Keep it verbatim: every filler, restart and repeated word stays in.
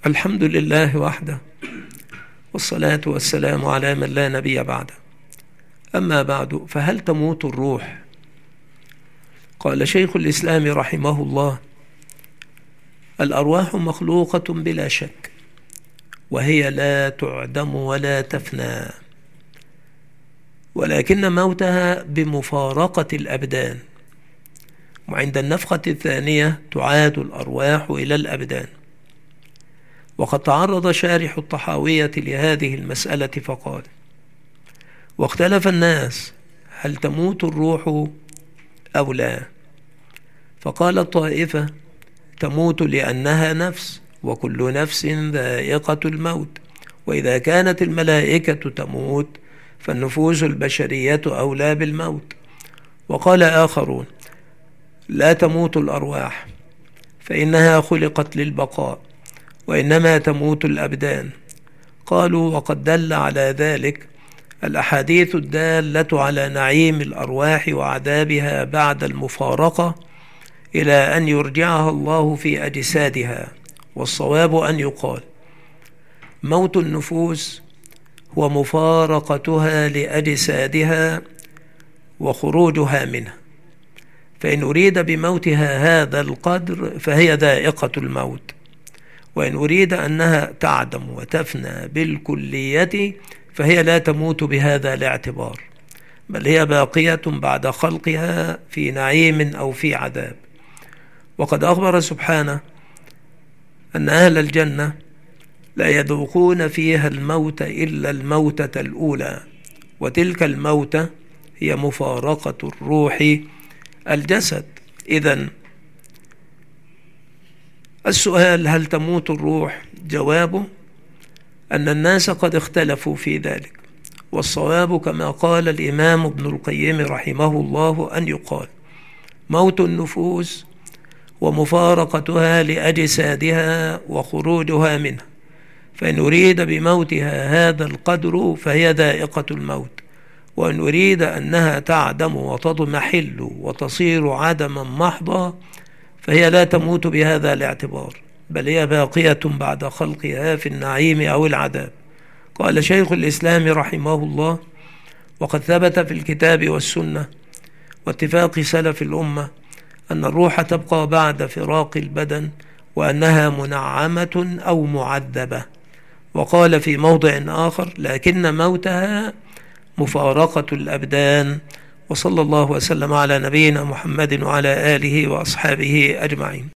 الحمد لله وحده، والصلاة والسلام على من لا نبي بعده. أما بعد، فهل تموت الروح؟ قال شيخ الإسلام رحمه الله: الأرواح مخلوقة بلا شك، وهي لا تعدم ولا تفنى، ولكن موتها بمفارقة الأبدان، وعند النفخة الثانية تعاد الأرواح إلى الأبدان. وقد تعرض شارح الطحاوية لهذه المسألة فقال: واختلف الناس هل تموت الروح أو لا؟ فقال الطائفة: تموت لأنها نفس، وكل نفس ذائقة الموت، وإذا كانت الملائكة تموت فالنفوس البشرية أولى بالموت. وقال آخرون: لا تموت الأرواح، فإنها خلقت للبقاء، وإنما تموت الأبدان. قالوا: وقد دل على ذلك الأحاديث الدالة على نعيم الأرواح وعذابها بعد المفارقة إلى أن يرجعها الله في أجسادها. والصواب أن يقال: موت النفوس هو مفارقتها لأجسادها وخروجها منها، فإن أريد بموتها هذا القدر فهي ذائقة الموت، وإن أريد أنها تعدم وتفنى بالكلية فهي لا تموت بهذا الاعتبار، بل هي باقية بعد خلقها في نعيم أو في عذاب. وقد أخبر سبحانه أن أهل الجنة لا يذوقون فيها الموت إلا الموتة الأولى، وتلك الموتة هي مفارقة الروح الجسد. إذن السؤال: هل تموت الروح؟ جوابه أن الناس قد اختلفوا في ذلك، والصواب كما قال الإمام ابن القيم رحمه الله أن يقال: موت النفوس ومفارقتها لأجسادها وخروجها منها، فإن أريد بموتها هذا القدر فهي ذائقة الموت، وإن أريد أنها تعدم وتضمحل وتصير عدما محضا فهي لا تموت بهذا الاعتبار، بل هي باقية بعد خلقها في النعيم أو العذاب. قال شيخ الإسلام رحمه الله: وقد ثبت في الكتاب والسنة واتفاق سلف الأمة أن الروح تبقى بعد فراق البدن، وأنها منعمة أو معذبة. وقال في موضع آخر: لكن موتها مفارقة الأبدان. وصلى الله وسلم على نبينا محمد وعلى آله وأصحابه أجمعين.